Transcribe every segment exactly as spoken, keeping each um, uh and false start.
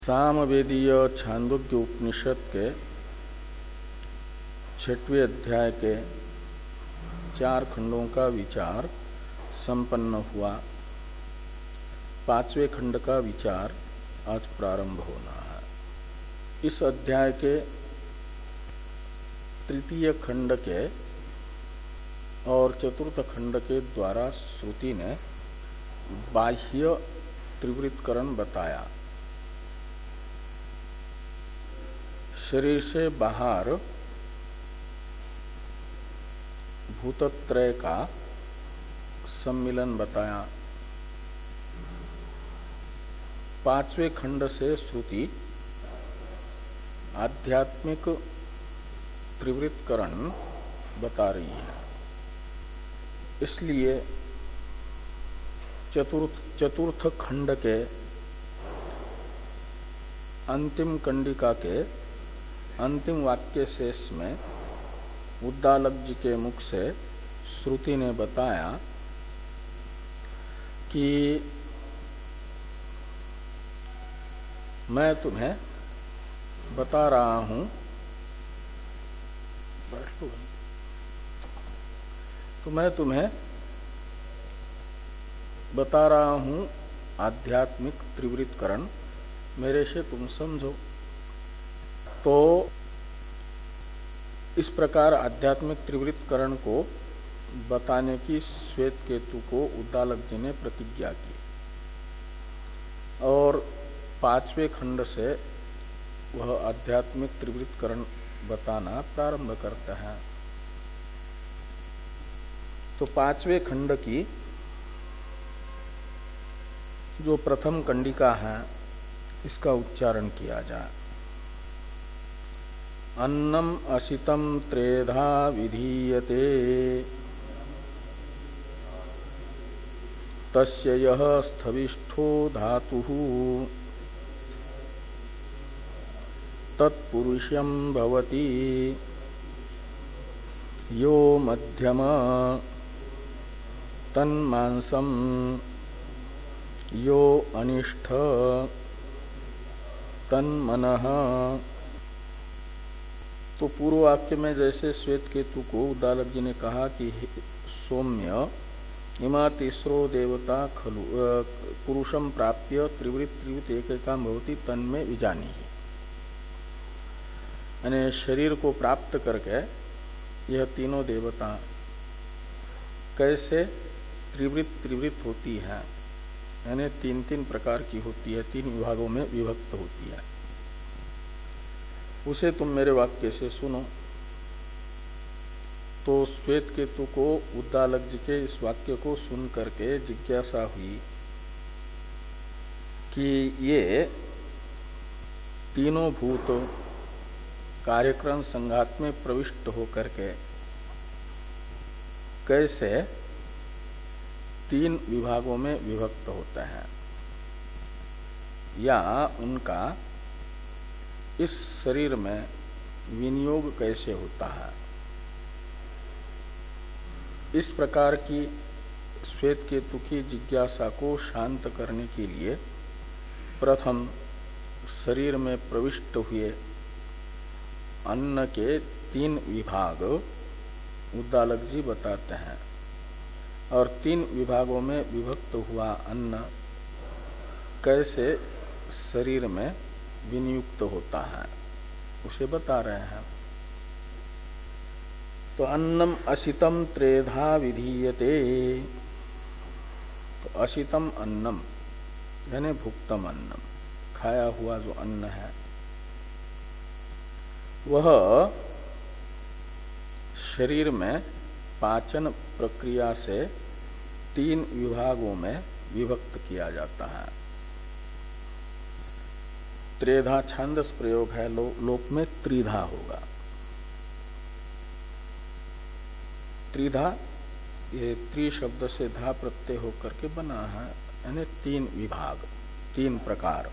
सामवेदीय छांदोग्य उपनिषद के छठवें अध्याय के चार खंडों का विचार संपन्न हुआ। पांचवें खंड का विचार आज प्रारंभ होना है। इस अध्याय के तृतीय खंड के और चतुर्थ खंड के द्वारा श्रुति ने बाह्य त्रिवृत्तकरण बताया। शरीर से बाहर भूतत्रय का सम्मिलन बताया। पांचवें खंड से श्रुति आध्यात्मिक त्रिवृत्तकरण बता रही है। इसलिए चतुर्थ चतुर्थ खंड के अंतिम कंडिका के अंतिम वाक्य शेष में उद्दालक जी के मुख से श्रुति ने बताया कि मैं तुम्हें बता रहा हूं तो मैं तुम्हें बता रहा हूं आध्यात्मिक त्रिवृत्तकरण, मेरे से तुम समझो। तो इस प्रकार आध्यात्मिक त्रिवृत्तकरण को बताने की श्वेत केतु को उद्दालक जी ने प्रतिज्ञा की और पांचवें खंड से वह आध्यात्मिक त्रिवृत्तकरण बताना प्रारंभ करता है। तो पांचवें खंड की जो प्रथम कंडिका है इसका उच्चारण किया जाए। अन्नम असितम त्रेधा विधीयते तस्य यः स्थविष्ठो धातुः तत्पुरुषं भवति यो मध्यम तन्मांसं यो अनिष्ठ तन्मनः। तो पूर्व वाक्य में जैसे श्वेत केतु को उद्दालक जी ने कहा कि सौम्य इमा तीसरो देवता खलु पुरुषम प्राप्य त्रिवृत्त त्रिवृत्त एकैकाम भवति तन्मे विजानी, यानी शरीर को प्राप्त करके यह तीनों देवता कैसे त्रिवृत्त त्रिवृत्त होती है, यानी तीन तीन प्रकार की होती है, तीन विभागों में विभक्त होती है, उसे तुम मेरे वाक्य से सुनो। तो श्वेत केतु को उद्दालक जी के इस वाक्य को सुन करके जिज्ञासा हुई कि ये तीनों भूत कार्यक्रम संघात में प्रविष्ट होकर के कैसे तीन विभागों में विभक्त होते हैं, या उनका इस शरीर में विनियोग कैसे होता है। इस प्रकार की श्वेत केतु की जिज्ञासा को शांत करने के लिए प्रथम शरीर में प्रविष्ट हुए अन्न के तीन विभाग उद्दालक जी बताते हैं, और तीन विभागों में विभक्त हुआ अन्न कैसे शरीर में विनियुक्त होता है उसे बता रहे हैं। तो अन्नम असितम त्रेधा विधीयते, तो असितम अन्नम यानी भुक्तम अन्नम, खाया हुआ जो अन्न है वह शरीर में पाचन प्रक्रिया से तीन विभागों में विभक्त किया जाता है। त्रेधा छांदस प्रयोग है, लो, लोक में त्रिधा होगा। त्रिधा ये त्रि शब्द से धा प्रत्यय होकर के बना है, यानी तीन विभाग, तीन प्रकार।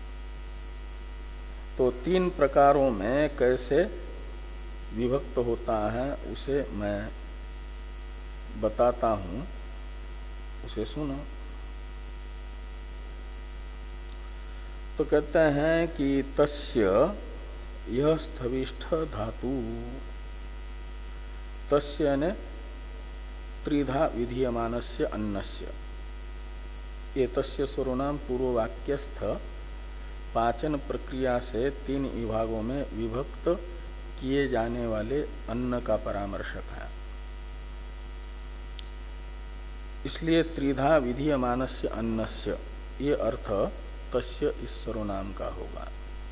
तो तीन प्रकारों में कैसे विभक्त होता है उसे मैं बताता हूं, उसे सुनो। तो कहते हैं कि तस्य यह स्थविष्ठ धातु, तस्य ने त्रिधा विधीयमानस्य अन्नस्य, ये तस्य सर्वनाम पूर्ववाक्यस्थ पाचन प्रक्रिया से तीन विभागों में विभक्त किए जाने वाले अन्न का परामर्शक है। इसलिए त्रिधा विधीयमानस्य अन्नस्य ये अर्थ तस्य इस सर्वनाम का होगा।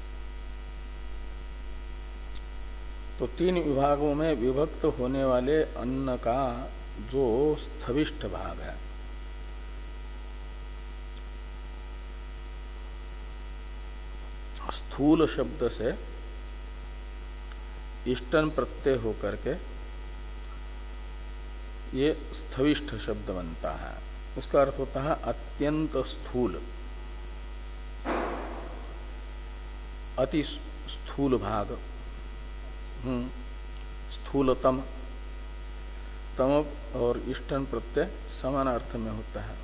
तो तीन विभागों में विभक्त होने वाले अन्न का जो स्थविष्ठ भाग है, स्थूल शब्द से इष्टन प्रत्यय होकर के ये स्थविष्ठ शब्द बनता है। उसका अर्थ होता है अत्यंत स्थूल, अति स्थूल भाग, हम्म स्थूलतम। तम और इष्टन प्रत्यय समान अर्थ में होता है।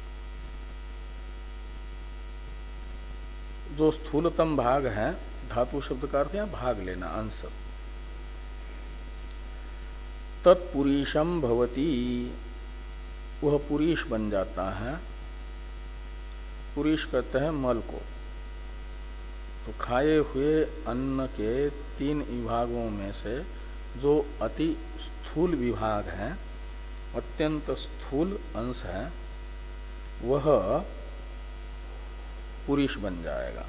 जो स्थूलतम भाग है, धातु शब्द का अर्थ है भाग लेना, अंश। तत्पुरीशम भवती, वह पुरीश बन जाता है। पुरीश कहते हैं मल को। तो खाए हुए अन्न के तीन विभागों में से जो अति स्थूल विभाग है, अत्यंत स्थूल अंश है, वह पुरीश बन जाएगा।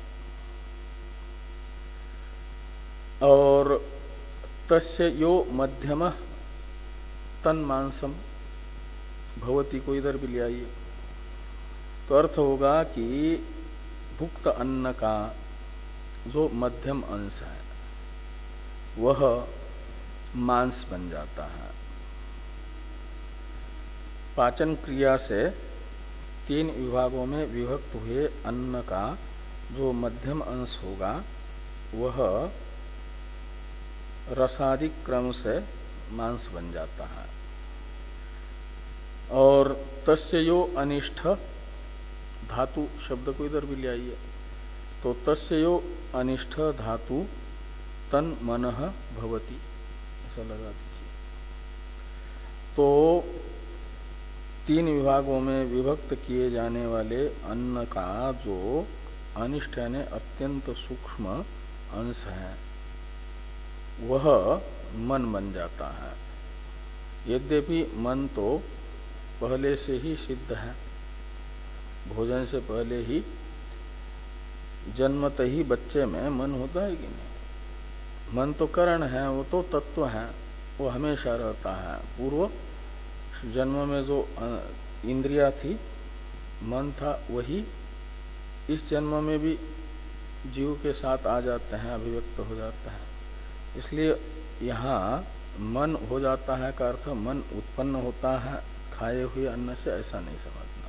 और तस्य यो मध्यम तन मांसम भवती को इधर भी ले आइए। तो अर्थ होगा कि भुक्त अन्न का जो मध्यम अंश है वह मांस बन जाता है। पाचन क्रिया से तीन विभागों में विभक्त हुए अन्न का जो मध्यम अंश होगा वह रसादिक क्रम से मांस बन जाता है। और तस्य यो अनिष्ठ, धातु शब्द को इधर भी ले आइए। तो तस्य यो अनिष्ठ धातु तन मनः भवति, ऐसा लगा दीजिए। तो तीन विभागों में विभक्त किए जाने वाले अन्न का जो अनिष्ट यानी अत्यंत सूक्ष्म अंश है वह मन बन जाता है। यद्यपि मन तो पहले से ही सिद्ध है, भोजन से पहले ही जन्मत ही बच्चे में मन होता है कि नहीं। मन तो करण है, वो तो तत्व है, वो हमेशा रहता है। पूर्व जन्म में जो इंद्रिया थी, मन था, वही इस जन्म में भी जीव के साथ आ जाते हैं, अभिव्यक्त हो जाता है। इसलिए यहाँ मन हो जाता है का अर्थ मन उत्पन्न होता है खाए हुए अन्न से, ऐसा नहीं समझना।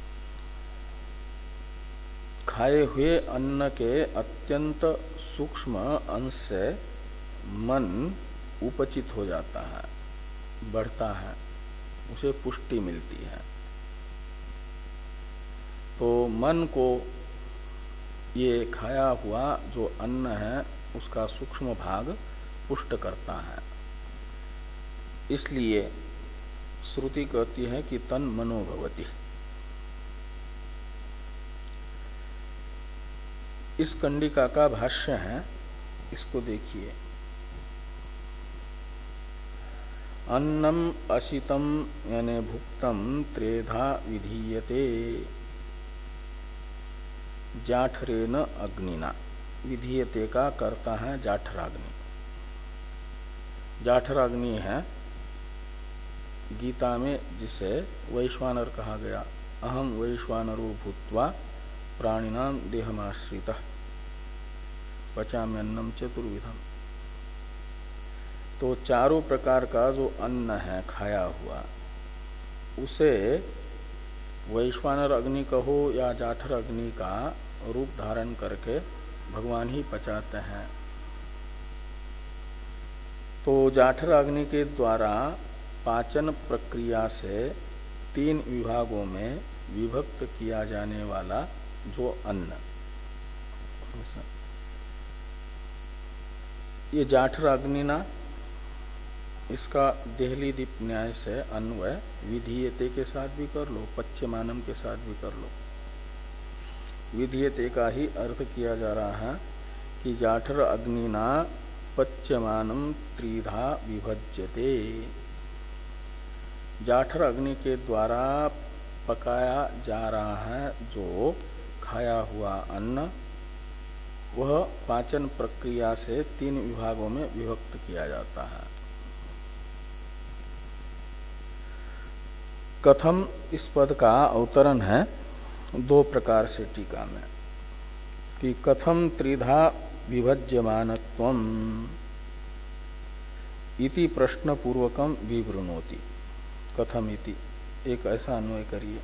खाए हुए अन्न के अत्यंत सूक्ष्म अंश से मन उपचित हो जाता है, बढ़ता है, उसे पुष्टि मिलती है। तो मन को ये खाया हुआ जो अन्न है उसका सूक्ष्म भाग पुष्ट करता है। इसलिए श्रुति कहती है कि तन मनो भवति। इस कंडिका का भाष्य है, इसको देखिए। अन्नम असितम यानी भुक्तम त्रेधा विधीयते जाठरेन अग्निना। विधीयते का करता है जाठराग्नि। जाठराग्नि है गीता में जिसे वैश्वानर कहा गया। अहम वैश्वानरो भूत्वा प्राणिनाम देहमाश्रितः पचाम्यन्नम चतुर्विधम। तो चारों प्रकार का जो अन्न है खाया हुआ, उसे वैश्वानर अग्नि कहो या जाठर अग्नि का रूप धारण करके भगवान ही पचाते हैं। तो जाठर अग्नि के द्वारा पाचन प्रक्रिया से तीन विभागों में विभक्त किया जाने वाला जो अन्न, ये जाठर अग्निना, इसका देहली दीप न्याय से अन्वय विधीयते के साथ भी कर लो, पच्यमानम के साथ भी कर लो। विधीयते का ही अर्थ किया जा रहा है कि जाठर अग्निना पच्यमानम त्रिधा विभज्यते। जाठर अग्नि के द्वारा पकाया जा रहा है जो खाया हुआ अन्न, वह पाचन प्रक्रिया से तीन विभागों में विभक्त किया जाता है। कथम इस पद का अवतरण है दो प्रकार से टीका में कि कथम त्रिधा विभज्यमानत्वम इति प्रश्न पूर्वकम विवृणोति। कथम इति एक ऐसा अन्वय करिए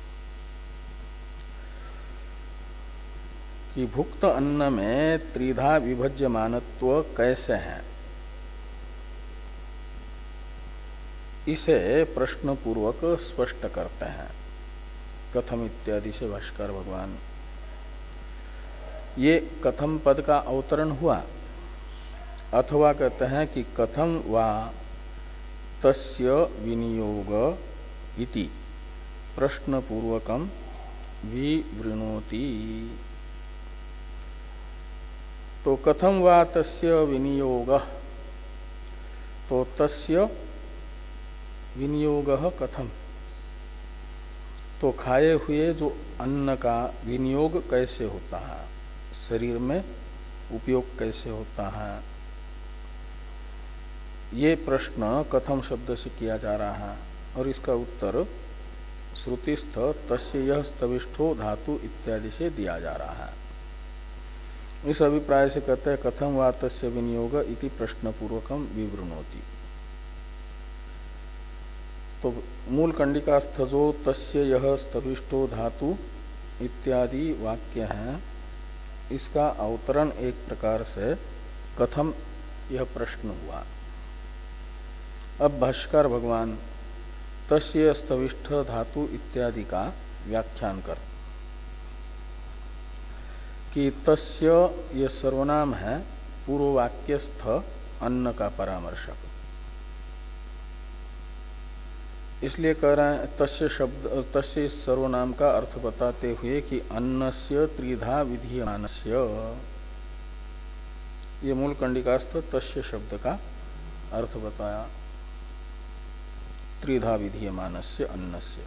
कि भुक्त अन्न में त्रिधा विभज्यमानत्व कैसे है, इसे प्रश्न पूर्वक स्पष्ट करते हैं। कथम इत्यादि से भाष्कर भगवान, ये कथम पद का अवतरण हुआ, अथवा कहते हैं कि कथम वा तस्य विनियोग इति प्रश्न पूर्वकम विवृणोति। तो कथम वा तस्य विनियोग, तो तस्य विनियोग कथम, तो खाए हुए जो अन्न का विनियोग कैसे होता है, शरीर में उपयोग कैसे होता है, ये प्रश्न कथम शब्द से किया जा रहा है। और इसका उत्तर श्रुतिस्थ तस्य यह स्तविष्ठो धातु इत्यादि से दिया जा रहा है। इस अभिप्राय से कहते हैं कथम वा तस्य विनियोग इति प्रश्न पूर्वकम विवृणोति। तो मूल कंडिकास्थ जो तस्य यह स्तविष्ठो धातु इत्यादि वाक्य हैं, इसका अवतरण एक प्रकार से कथम यह प्रश्न हुआ। अब भाष्कर भगवान तस्य स्तविष्ठ धातु इत्यादि का व्याख्यान कर कि तस्य ये सर्वनाम है पूर्व वाक्यस्थ अन्न का परामर्शक, इसलिए कह रहे हैं तस्य शब्द, तस्य इस सर्वनाम का अर्थ बताते हुए कि अन्नस्य त्रिधा विधीयमानस्य, ये मूल कंडिकास्थ तस्य शब्द का अर्थ बताया। त्रिधा विधीयमानस्य अन्नस्य,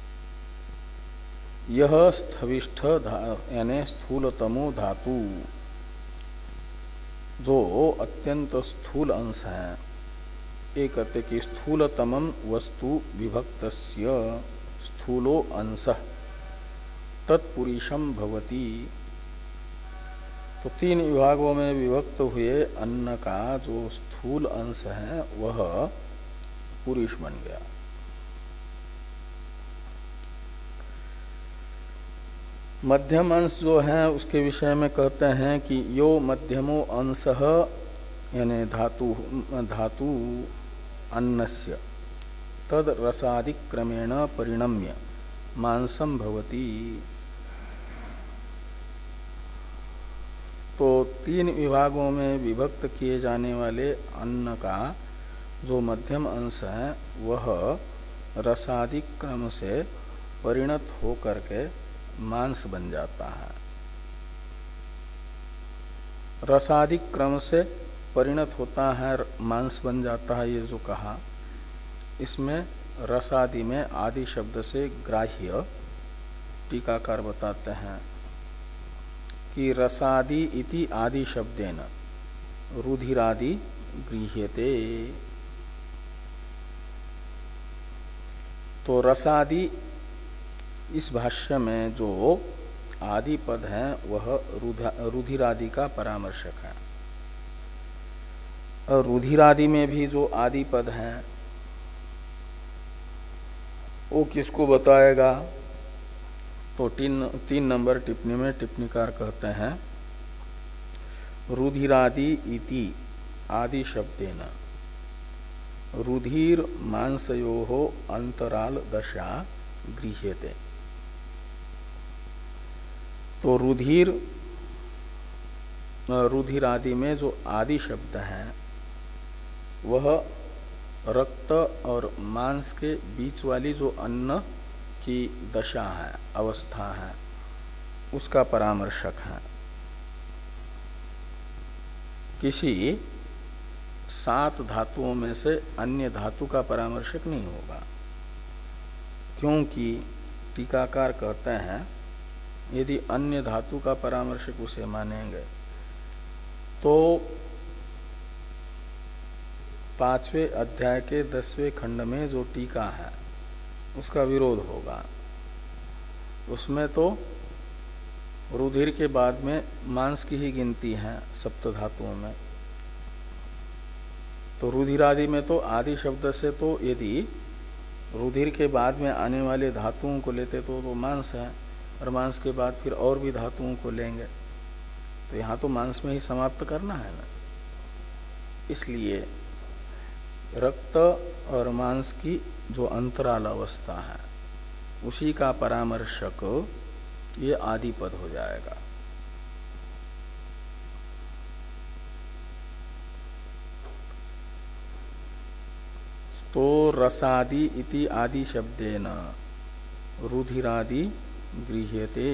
यह स्थविष्ठ यानी स्थूलतमो धातु जो अत्यंत स्थूल अंश है, एक कहते कि स्थूलतमं वस्तु विभक्तस्य स्थूलो अंशः तत्पुरुषम भवति। तो तीन विभागों में विभक्त हुए अन्न का जो स्थूल अंश है वह पुरुष बन गया। मध्यम अंश जो है उसके विषय में कहते हैं कि यो मध्यमो अंशः यानी धातु धातु अन्नस्य तद रसादिक्रमेण परिणम्य मांसम भवति। तो तीन विभागों में विभक्त किए जाने वाले अन्न का जो मध्यम अंश है वह रसादिक क्रम से परिणत हो करके मांस बन जाता है। रसादिक क्रम से परिणत होता है, मांस बन जाता है, ये जो कहा, इसमें रसादि में आदि शब्द से ग्राह्य टीकाकार बताते हैं कि रसादि इति आदि शब्देन रुधिरादि गृह्यते। तो रसादि इस भाष्य में जो आदि पद है वह रुधिरादि का परामर्शक है, और रुधिरादि में भी जो आदि पद है वो किसको बताएगा? तो तीन तीन नंबर टिप्पणी में टिप्पणीकार कहते हैं रुधिरादि इति आदि शब्देन रुधिर मांसयोः अंतराल दशा गृह्यते। तो रुधिर रुधिर आदि में जो आदि शब्द है वह रक्त और मांस के बीच वाली जो अन्न की दशा है, अवस्था है, उसका परामर्शक है। किसी सात धातुओं में से अन्य धातु का परामर्शक नहीं होगा, क्योंकि टीकाकार कहते हैं यदि अन्य धातु का परामर्शक उसे मानेंगे तो पांचवें अध्याय के दसवें खंड में जो टीका है उसका विरोध होगा। उसमें तो रुधिर के बाद में मांस की ही गिनती है सप्त धातुओं में। तो रुधिर आदि में तो आदि शब्द से तो यदि रुधिर के बाद में आने वाले धातुओं को लेते तो वो मांस है, और मांस के बाद फिर और भी धातुओं को लेंगे, तो यहाँ तो मांस में ही समाप्त करना है ना। इसलिए रक्त और मांस की जो अंतराल अवस्था है उसी का परामर्शक ये आदि पद हो जाएगा। तो रसादि इति आदि शब्देन रुधिरादि गृह्यते।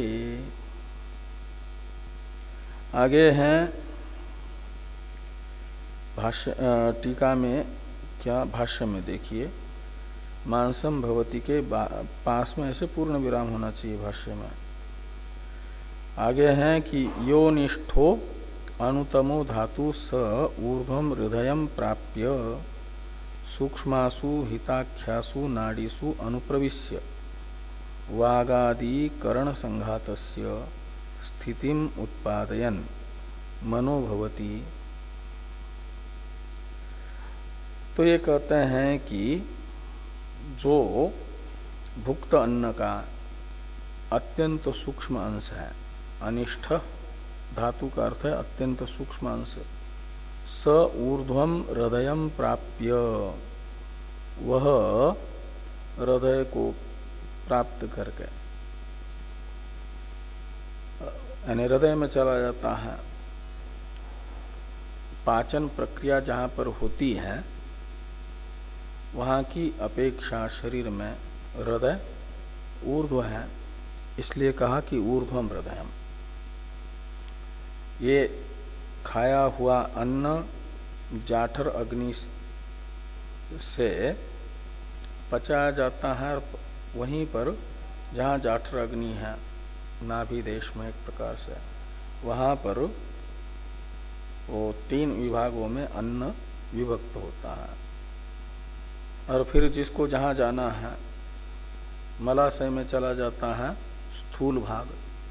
आगे हैं भाष्य टीका में, क्या भाष्य में देखिए, मांसम भवति के पास में ऐसे पूर्ण विराम होना चाहिए भाष्य में। आगे हैं कि यो निष्ठो अनुतमो धातु स ऊर्ध्वम हृदयम प्राप्य सूक्ष्मासु हिताख्यासु नाड़ीसु अनुप्रविश्य वागादि करण संघातस्य स्थितिम उत्पादयन मनोभवति। तो ये कहते हैं कि जो भुक्त अन्न का अत्यंत सूक्ष्म अंश है, अनिष्ठ धातु का अर्थ है अत्यंत सूक्ष्म अंश, स ऊर्ध्वम हृदयम प्राप्य, वह हृदय को प्राप्त करके यानी हृदय में चला जाता है। पाचन प्रक्रिया जहाँ पर होती है वहाँ की अपेक्षा शरीर में हृदय ऊर्ध्व है, इसलिए कहा कि ऊर्ध्वम हृदयम। ये खाया हुआ अन्न जाठर अग्नि से पचाया जाता है, और वहीं पर जहाँ जाठर अग्नि है नाभि देश में एक प्रकार से, वहाँ पर वो तीन विभागों में अन्न विभक्त होता है। और फिर जिसको जहाँ जाना है मलाशय में चला जाता है स्थूल भाग,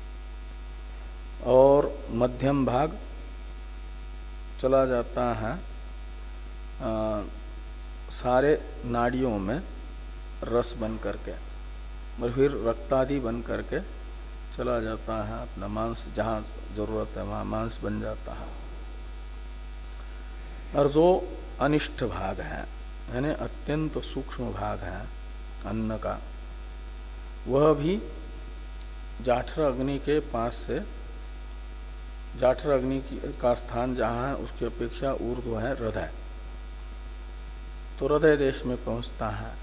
और मध्यम भाग चला जाता है आ, सारे नाड़ियों में रस बन करके, और फिर रक्तादि बन करके चला जाता है अपना मांस, जहाँ जरूरत है वहाँ मांस बन जाता है। और जो अनिष्ट भाग है यानी अत्यंत सूक्ष्म भाग है अन्न का, वह भी जाठर अग्नि के पास से, जाठर अग्नि का स्थान जहाँ है उसकी अपेक्षा ऊर्ध्व है हृदय, तो हृदय देश में पहुँचता है।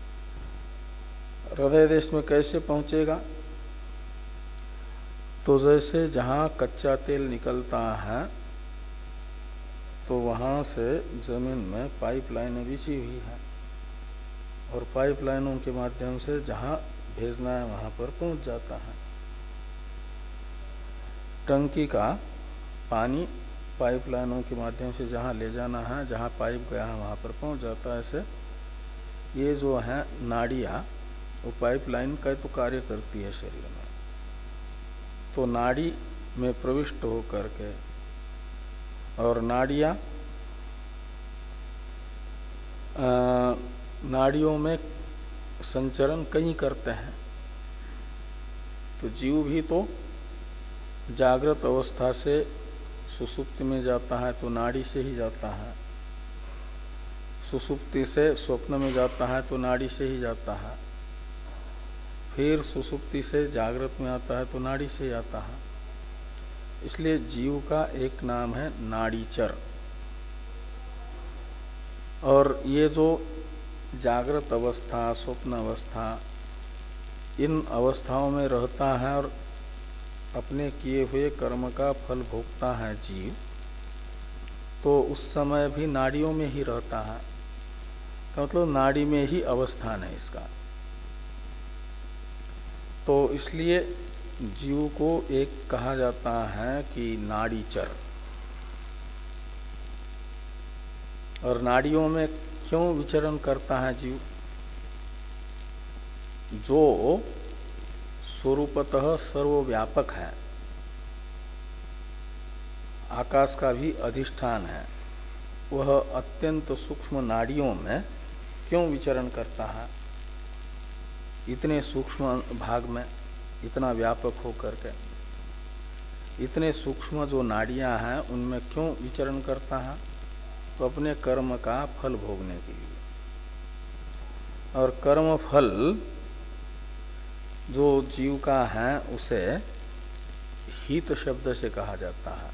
हृदय देश में कैसे पहुँचेगा? तो जैसे जहाँ कच्चा तेल निकलता है तो वहाँ से जमीन में पाइपलाइनें बिछी हुई है, और पाइपलाइनों के माध्यम से जहाँ भेजना है वहाँ पर पहुँच जाता है। टंकी का पानी पाइपलाइनों के माध्यम से जहाँ ले जाना है, जहाँ पाइप गया है वहाँ पर पहुँच जाता है। ऐसे ये जो है नाड़ियाँ, वो पाइपलाइन का तो कार्य करती है शरीर में, तो नाड़ी में प्रविष्ट होकर के, और नाड़ियाँ नाड़ियों में संचरण कई करते हैं। तो जीव भी तो जागृत अवस्था से सुसुप्ति में जाता है तो नाड़ी से ही जाता है, सुसुप्ति से स्वप्न में जाता है तो नाड़ी से ही जाता है, फिर सुसुप्ति से जागृत में आता है तो नाड़ी से ही आता है। इसलिए जीव का एक नाम है नाड़ीचर। और ये जो जागृत अवस्था, स्वप्न अवस्था, इन अवस्थाओं में रहता है और अपने किए हुए कर्म का फल भोगता है जीव, तो उस समय भी नाड़ियों में ही रहता है, तो मतलब नाड़ी में ही अवस्थान है इसका। तो इसलिए जीव को एक कहा जाता है कि नाड़ीचर। और नाड़ियों में क्यों विचरण करता है जीव? जो स्वरूपतः सर्वव्यापक है, आकाश का भी अधिष्ठान है, वह अत्यंत सूक्ष्म नाड़ियों में क्यों विचरण करता है? इतने सूक्ष्म भाग में, इतना व्यापक होकर के, इतने सूक्ष्म जो नाड़ियां हैं उनमें क्यों विचरण करता है? तो अपने कर्म का फल भोगने के लिए। और कर्म फल जो जीव का है उसे हित शब्द से कहा जाता है।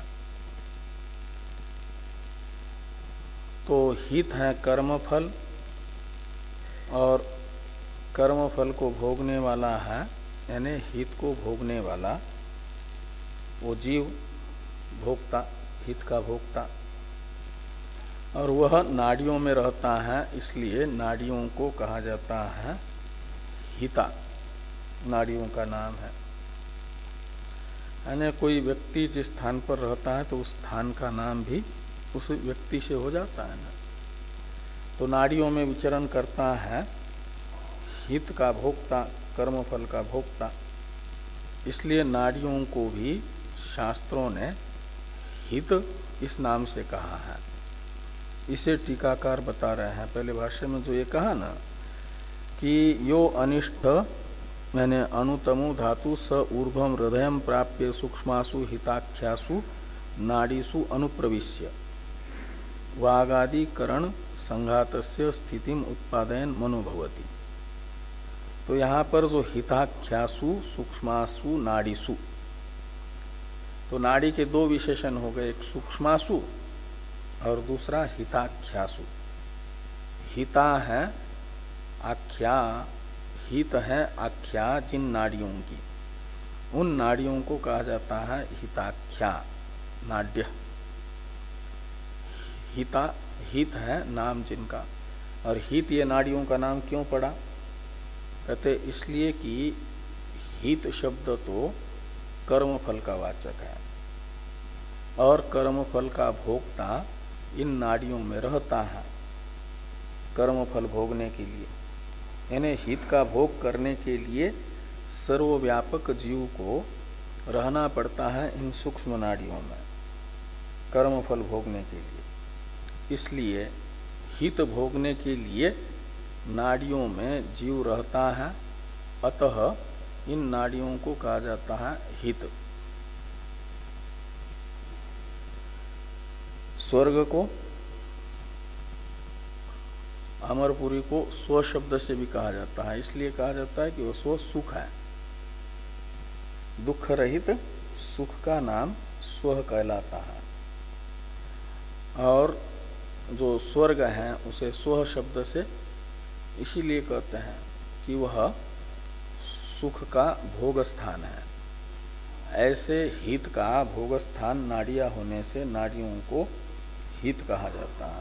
तो हित है कर्म फल, और कर्म फल को भोगने वाला है, यानी हित को भोगने वाला वो जीव, भोक्ता, हित का भोक्ता। और वह नाड़ियों में रहता है, इसलिए नाड़ियों को कहा जाता है हिता, नाड़ियों का नाम है। यानी कोई व्यक्ति जिस स्थान पर रहता है तो उस स्थान का नाम भी उस व्यक्ति से हो जाता है ना। तो नाड़ियों में विचरण करता है हित का भोक्ता, कर्म फल का भोक्ता, इसलिए नाड़ियों को भी शास्त्रों ने हित इस नाम से कहा है। इसे टीकाकार बता रहे हैं। पहले भाष्य में जो ये कहा ना कि यो अनिष्ठ यानी अनुतमु धातु स ऊर्ध्वम हृदय प्राप्य सूक्ष्मासु हिताख्यासु नाड़ीसु अनुप्रविश्य वागादिकरण संघातस्य स्थितिम उत्पादयन मनोभवति। तो यहाँ पर जो हिताख्यासु सूक्ष्मासु नाड़ीसु, तो नाड़ी के दो विशेषण हो गए, एक सूक्ष्मासु और दूसरा हिताख्यासु। हिता है आख्या, हित है आख्या जिन नाड़ियों की, उन नाड़ियों को कहा जाता है हिताख्या नाड्य। हिता हित है नाम जिनका, और हित ये नाड़ियों का नाम क्यों पड़ा? कहते इसलिए कि हित शब्द तो कर्म फल का वाचक है, और कर्म फल का भोक्ता इन नाड़ियों में रहता है कर्म फल भोगने के लिए। यानी हित का भोग करने के लिए सर्वव्यापक जीव को रहना पड़ता है इन सूक्ष्म नाड़ियों में कर्म फल भोगने के लिए। इसलिए हित भोगने के लिए नाड़ियों में जीव रहता है, अतः इन नाड़ियों को कहा जाता है हित। स्वर्ग को, अमरपुरी को स्व शब्द से भी कहा जाता है, इसलिए कहा जाता है कि वह स्व सुख है। दुख रहित सुख का नाम स्व कहलाता है। और जो स्वर्ग है उसे स्व शब्द से इसीलिए कहते हैं कि वह सुख का भोग स्थान है। ऐसे हित का भोग स्थान नाड़ियां होने से नाड़ियों को हित कहा जाता है।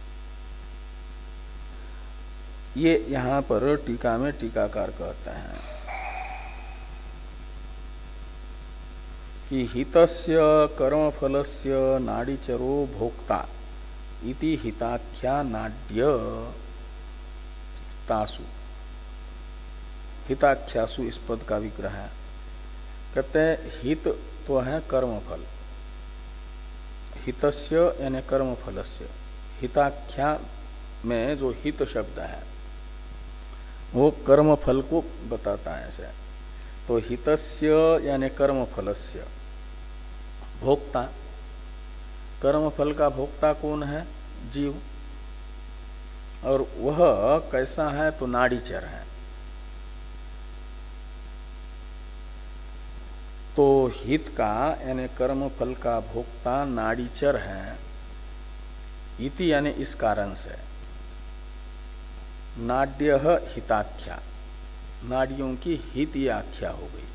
ये यहाँ पर टीका में टीकाकार कहते हैं कि हितस्य कर्मफलस्य नाड़ीचरो भोक्ता इति हिताख्या नाड्य तासु। हिताख्यासु इस पद का विग्रह है। कहते हैं हित तो है कर्मफल, हितस्य यानी कर्मफलस्य। हिताख्या में जो हित शब्द है वो कर्मफल को बताता है ऐसे। तो हितस्य यानी कर्मफलस्य भोक्ता, कर्मफल का भोक्ता कौन है? जीव। और वह कैसा है? तो नाड़ीचर है। तो हित का यानी कर्म फल का भोक्ता नाड़ीचर है इति यानी इस कारण से नाड्य हिताख्या, नाड़ियों की हित ये आख्या हो गई।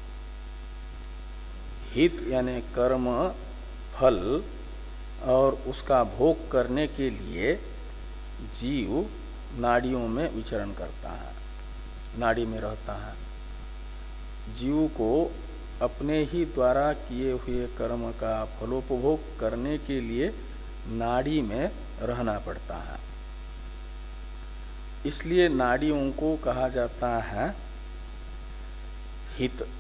हित यानी कर्म फल और उसका भोग करने के लिए जीव नाड़ियों में विचरण करता है, नाड़ी में रहता है। जीव को अपने ही द्वारा किए हुए कर्म का फलोपभोग करने के लिए नाड़ी में रहना पड़ता है। इसलिए नाड़ियों को कहा जाता है हित,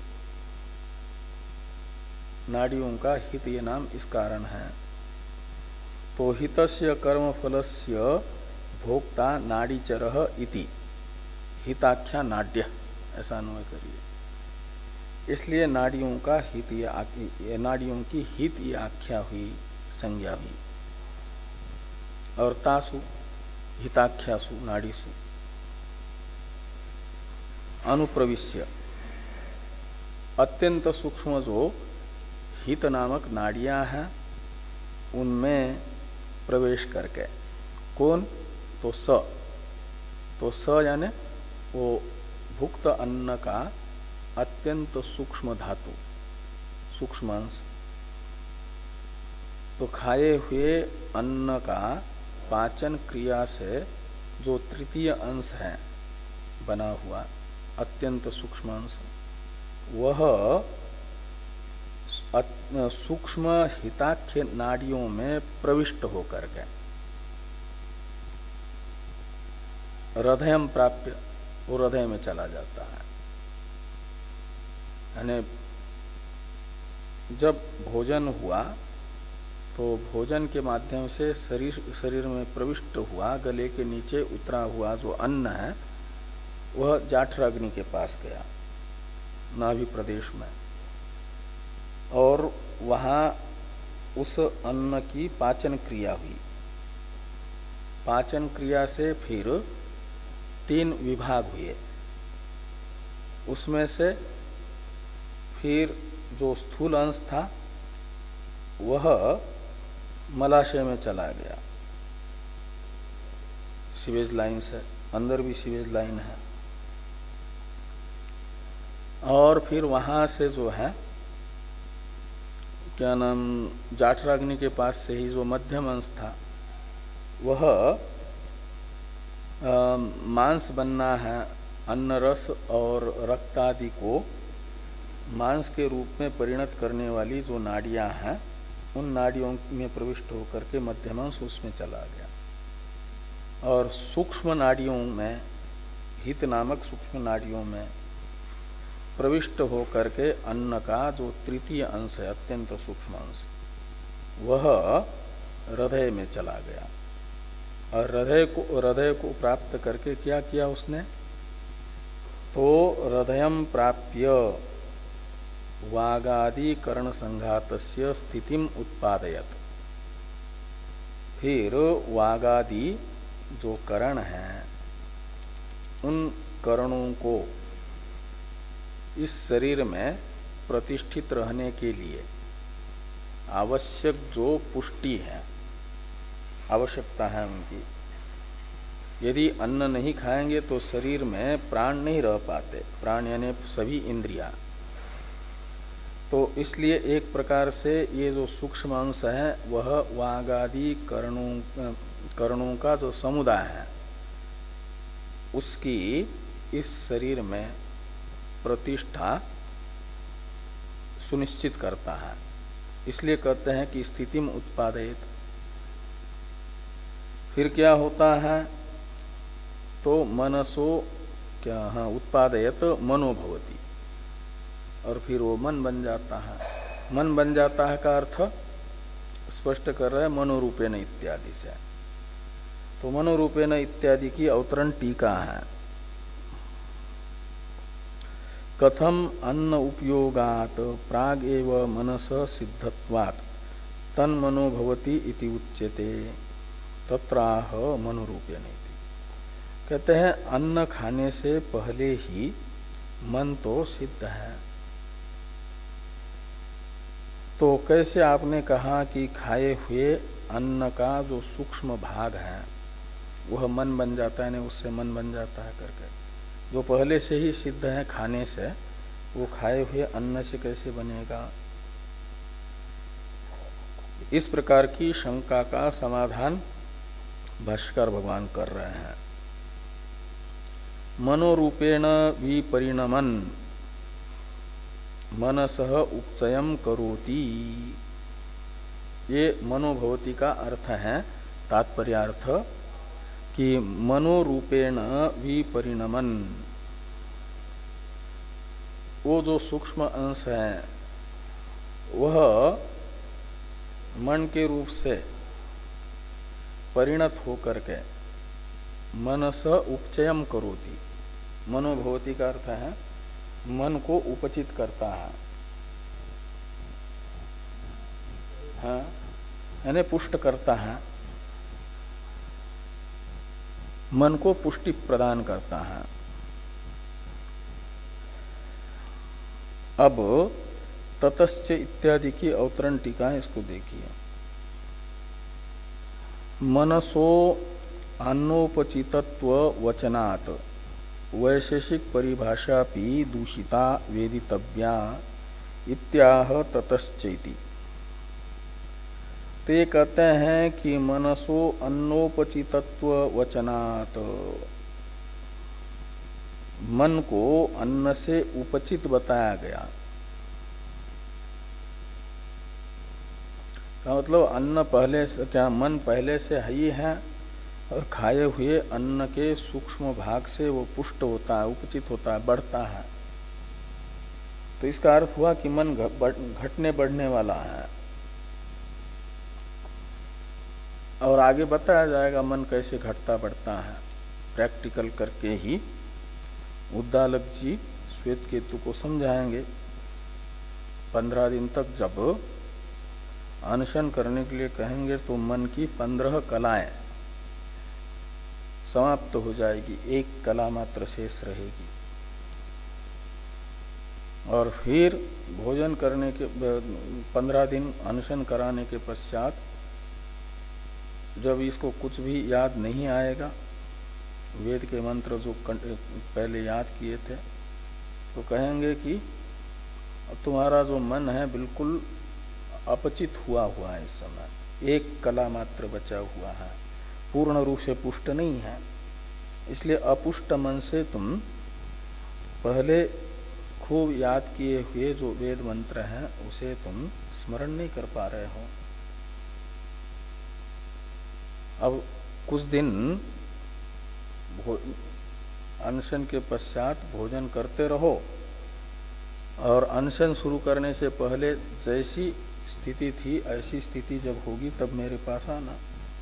नाड़ियों का हित ये नाम इस कारण है। तो हितस्य कर्म फलस्य भोक्ता नाड़ीचरः इति हिताख्या नाड्य, ऐसा अन्वय करिए। इसलिए नाड़ियों का हित ये, नाड़ियों की हित ये आख्या हुई, संज्ञा हुई। और तासु हिताख्यासु नाड़ीसु अनुप्रविश्य, अत्यंत सूक्ष्म जो हित नामक नाड़ियां हैं उनमें प्रवेश करके, कौन? तो स, तो स यानी वो भुक्त अन्न का अत्यंत सूक्ष्म धातु, सूक्ष्म अंश। तो खाए हुए अन्न का पाचन क्रिया से जो तृतीय अंश है बना हुआ अत्यंत सूक्ष्म अंश, वह सूक्ष्म हिताख्य नाड़ियों में प्रविष्ट होकर के हृदयम प्राप्य, वो हृदय में चला जाता है। यानी जब भोजन हुआ तो भोजन के माध्यम से शरीर शरीर में प्रविष्ट हुआ, गले के नीचे उतरा हुआ जो अन्न है वह जाठराग्नि के पास गया, नाभि प्रदेश में, और वहाँ उस अन्न की पाचन क्रिया हुई। पाचन क्रिया से फिर तीन विभाग हुए, उसमें से फिर जो स्थूल अंश था वह मलाशय में चला गया, सीवेज लाइन से, अंदर भी सीवेज लाइन है। और फिर वहां से जो है क्या नाम, जाठराग्नि के पास से ही जो मध्यम अंश था वह आ, मांस बनना है, अन्न रस और रक्त आदि को मांस के रूप में परिणत करने वाली जो नाड़ियां हैं उन नाड़ियों में प्रविष्ट होकर के मध्यमांश उसमें चला गया। और सूक्ष्म नाड़ियों में, हित नामक सूक्ष्म नाड़ियों में प्रविष्ट होकर के अन्न का जो तृतीय अंश है, अत्यंत सूक्ष्म अंश, वह हृदय में चला गया। और हृदय को हृदय को प्राप्त करके क्या किया उसने? तो हृदयम प्राप्य वागादि कर्ण संघातस्य स्थितिम उत्पादयत। फिर वागादि जो कर्ण हैं उन कर्णों को इस शरीर में प्रतिष्ठित रहने के लिए आवश्यक जो पुष्टि है, आवश्यकता है उनकी, यदि अन्न नहीं खाएंगे तो शरीर में प्राण नहीं रह पाते, प्राण यानी सभी इंद्रियां। तो इसलिए एक प्रकार से ये जो सूक्ष्म अंश है वह वागादि कर्णों कर्णों का जो समुदाय है उसकी इस शरीर में प्रतिष्ठा सुनिश्चित करता है। इसलिए कहते हैं कि स्थिति में उत्पादित। फिर क्या होता है? तो मनसो क्या, हाँ, उत्पादयत मनोभवती, और फिर वो मन बन जाता है। मन बन जाता है का अर्थ स्पष्ट कर रहे हैं मनोरूपेण इत्यादि से। तो मनोरूपेण इत्यादि की अवतरण टीका है। कथम अन्न उपयोगात प्राग एव मनस सिद्धत्वात् तन मनोभवती इति उच्यते तत्राह मनोरूपेण इति। कहते हैं अन्न खाने से पहले ही मन तो सिद्ध है। तो कैसे आपने कहा कि खाए हुए अन्न का जो सूक्ष्म भाग है वह मन बन जाता है, नहीं उससे मन बन जाता है करके, जो पहले से ही सिद्ध है खाने से, वो खाए हुए अन्न से कैसे बनेगा? इस प्रकार की शंका का समाधान भाष्यकार भगवान कर रहे हैं। मनोरूपेण विपरिणमन मनसः उपचयम करोति, ये मनोभवती का अर्थ है, तात्पर्यार्थ कि मनोरूपेण विपरिणमन, वो जो सूक्ष्म अंश है वह मन के रूप से परिणत होकर के मनस उपचयम करोति, मनोभवती का अर्थ है मन को उपचित करता है, हाँ, यानी पुष्ट करता है, मन को पुष्टि प्रदान करता है। अब ततश्च इत्यादि की अवतरण टीका है, इसको देखिए। मनसो अन्नोपचितत्व वचनात् वैशेषिक परिभाषापि दूषिता वेदितव्या इत्याह ततश्चैति। तो ये कहते हैं कि मनसो अन्नोपचितत्व वचनात्, मन को अन्न से उपचित बताया गया, का मतलब अन्न पहले से, क्या मन पहले से ही है और खाए हुए अन्न के सूक्ष्म भाग से वो पुष्ट होता है, उपचित होता है, बढ़ता है। तो इसका अर्थ हुआ कि मन घटने बढ़ने वाला है। और आगे बताया जाएगा मन कैसे घटता बढ़ता है, प्रैक्टिकल करके ही उद्दालक जी श्वेत केतु को समझाएंगे। पंद्रह दिन तक जब अनशन करने के लिए कहेंगे तो मन की पंद्रह कलाएं समाप्त हो जाएगी, एक कला मात्र शेष रहेगी। और फिर भोजन करने के पंद्रह दिन अनशन कराने के पश्चात जब इसको कुछ भी याद नहीं आएगा, वेद के मंत्र जो पहले याद किए थे, तो कहेंगे कि तुम्हारा जो मन है बिल्कुल अपचित हुआ हुआ है, इस समय एक कला मात्र बचा हुआ है, पूर्ण रूप से पुष्ट नहीं है। इसलिए अपुष्ट मन से तुम पहले खूब याद किए हुए जो वेद मंत्र हैं उसे तुम स्मरण नहीं कर पा रहे हो। अब कुछ दिन अनशन के पश्चात भोजन करते रहो, और अनशन शुरू करने से पहले जैसी स्थिति थी ऐसी स्थिति जब होगी तब मेरे पास आना।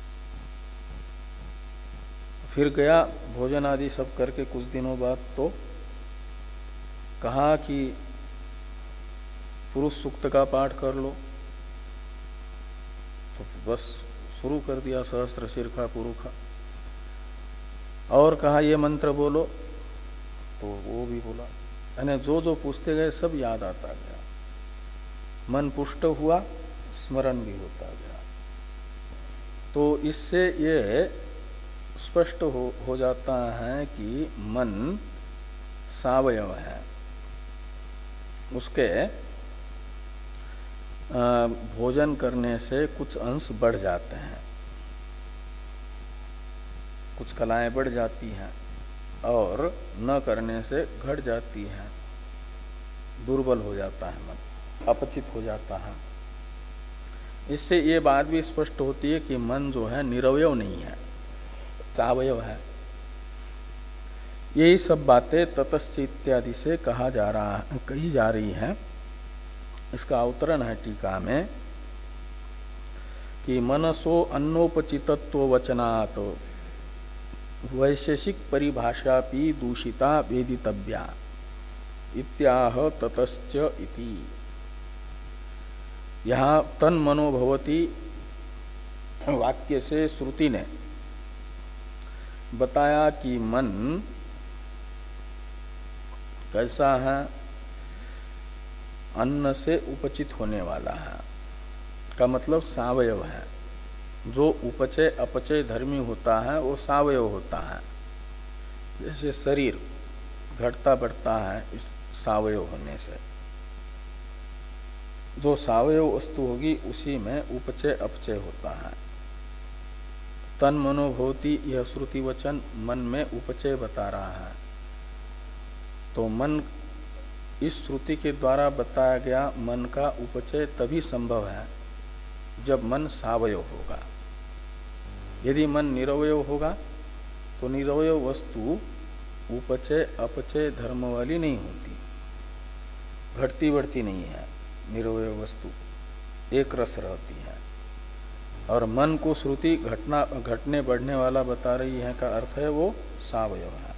फिर गया भोजन आदि सब करके कुछ दिनों बाद तो कहा कि पुरुष सूक्त का पाठ कर लो, तो बस शुरू कर दिया सहस्त्र शीर्षा पुरुखा। और कहा ये मंत्र बोलो, तो वो भी बोला। यानी जो जो पूछते गए सब याद आता गया, मन पुष्ट हुआ, स्मरण भी होता गया। तो इससे ये स्पष्ट हो, हो जाता है कि मन सावयव है, उसके भोजन करने से कुछ अंश बढ़ जाते हैं, कुछ कलाएं बढ़ जाती हैं, और न करने से घट जाती हैं, दुर्बल हो जाता है मन, अपचित हो जाता है। इससे ये बात भी स्पष्ट होती है कि मन जो है निरवयव नहीं है, सावयव है। यही सब बातें ततश्च इत्यादि से कहा जा रहा है, कही जा रही है। इसका अवतरण है टीका में कि मनसो अन्नोपचितत्व वचनात् वैशेषिक परिभाषापि दूषिता वेदितव्या इत्याह ततश्च इति। यहाँ तन मनोभवती वाक्य से श्रुति ने बताया कि मन कैसा है, अन्न से उपचित होने वाला है। का मतलब सावयव है। जो उपचय अपचय धर्मी होता है वो सावयव होता है। जैसे शरीर घटता बढ़ता है इस सावयव होने से, जो सावयव वस्तु होगी उसी में उपचय अपचय होता है। तन मनोभूति यह श्रुति वचन मन में उपचय बता रहा है। तो मन इस श्रुति के द्वारा बताया गया मन का उपचय तभी संभव है जब मन सावयव होगा। यदि मन निरवयव होगा तो निरवयव वस्तु उपचय अपचय धर्म वाली नहीं होती, घटती बढ़ती नहीं है। निरवयव वस्तु एक रस रहती है। और मन को श्रुति घटना घटने बढ़ने वाला बता रही है का अर्थ है वो सावयव है।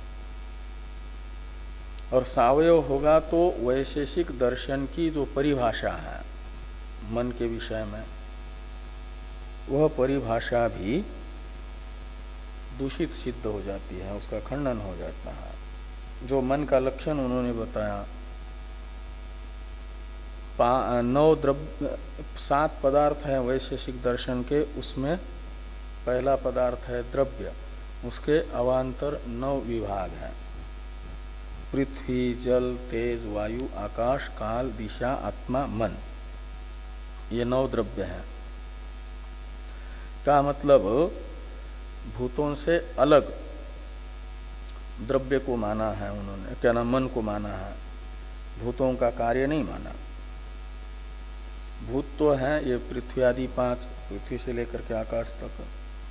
और सावयव होगा तो वैशेषिक दर्शन की जो परिभाषा है मन के विषय में, वह परिभाषा भी दूषित सिद्ध हो जाती है, उसका खंडन हो जाता है। जो मन का लक्षण उन्होंने बताया, नौ द्रव्य सात पदार्थ हैं वैशेषिक दर्शन के, उसमें पहला पदार्थ है द्रव्य, उसके अवान्तर नौ विभाग हैं। पृथ्वी, जल, तेज, वायु, आकाश, काल, दिशा, आत्मा, मन, ये नौ द्रव्य हैं। का मतलब भूतों से अलग द्रव्य को माना है उन्होंने, क्या नाम, मन को माना है, भूतों का कार्य नहीं माना। भूत तो है ये पृथ्वी आदि पांच, पृथ्वी से लेकर के आकाश तक,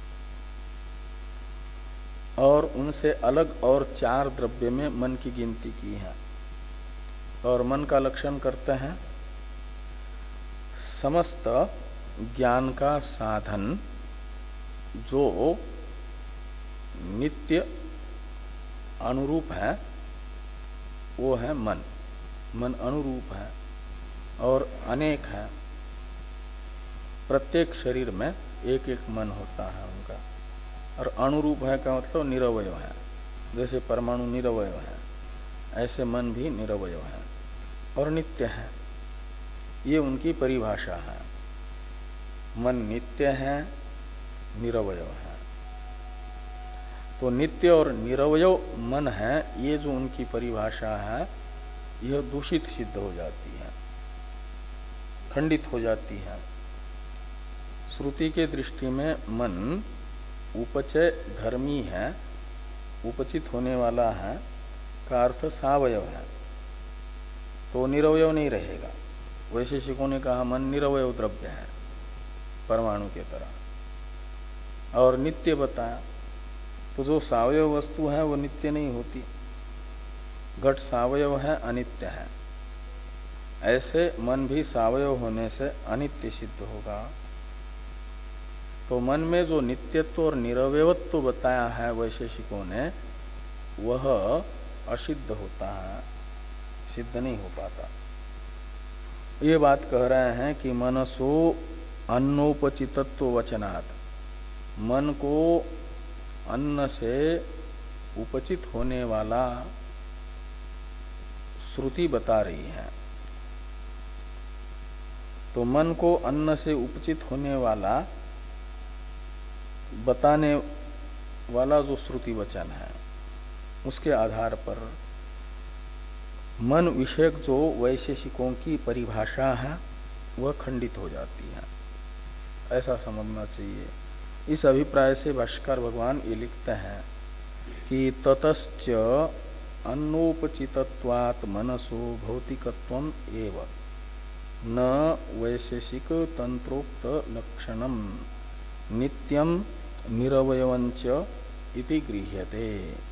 और उनसे अलग और चार द्रव्य में मन की गिनती की है। और मन का लक्षण करते हैं समस्त ज्ञान का साधन जो नित्य अनुरूप है वो है मन। मन अनुरूप है और अनेक है। प्रत्येक शरीर में एक एक मन होता है उनका। और अनुरूप है का मतलब निरवय है। जैसे परमाणु निरवय है ऐसे मन भी निरवय है और नित्य है। ये उनकी परिभाषा है। मन नित्य है, निरवय है। तो नित्य और निरवय मन है, ये जो उनकी परिभाषा है यह दूषित सिद्ध हो जाती है, खंडित हो जाती है। श्रुति के दृष्टि में मन उपचय धर्मी है, उपचित होने वाला है का अर्थ सावयव है, तो निरवय नहीं रहेगा। वैशेषिकों ने कहा मन निरवय द्रव्य है परमाणु के तरह, और नित्य बताया। तो जो सावयव वस्तु है वो नित्य नहीं होती। घट सावयव है, अनित्य है। ऐसे मन भी सावयव होने से अनित्य सिद्ध होगा। तो मन में जो नित्यत्व और निरवयत्व बताया है वैशेषिकों ने, वह असिद्ध होता है, सिद्ध नहीं हो पाता। ये बात कह रहे हैं कि मनसो अन्नोपचितत्व वचनात्, मन को अन्न से उपचित होने वाला श्रुति बता रही है। तो मन को अन्न से उपचित होने वाला बताने वाला जो श्रुति वचन है उसके आधार पर मन विषयक जो वैशेषिकों की परिभाषा है वह खंडित हो जाती है, ऐसा समझना चाहिए। इस अभिप्राय से भाष्यकार भगवान ये लिखते हैं कि ततश्च अन्नोपचितत्वात् मनसो भौतिकत्वम एव न वैशेषिक तंत्रोक्त लक्षणम नित्यम निरवयवंच इति गृह्यते।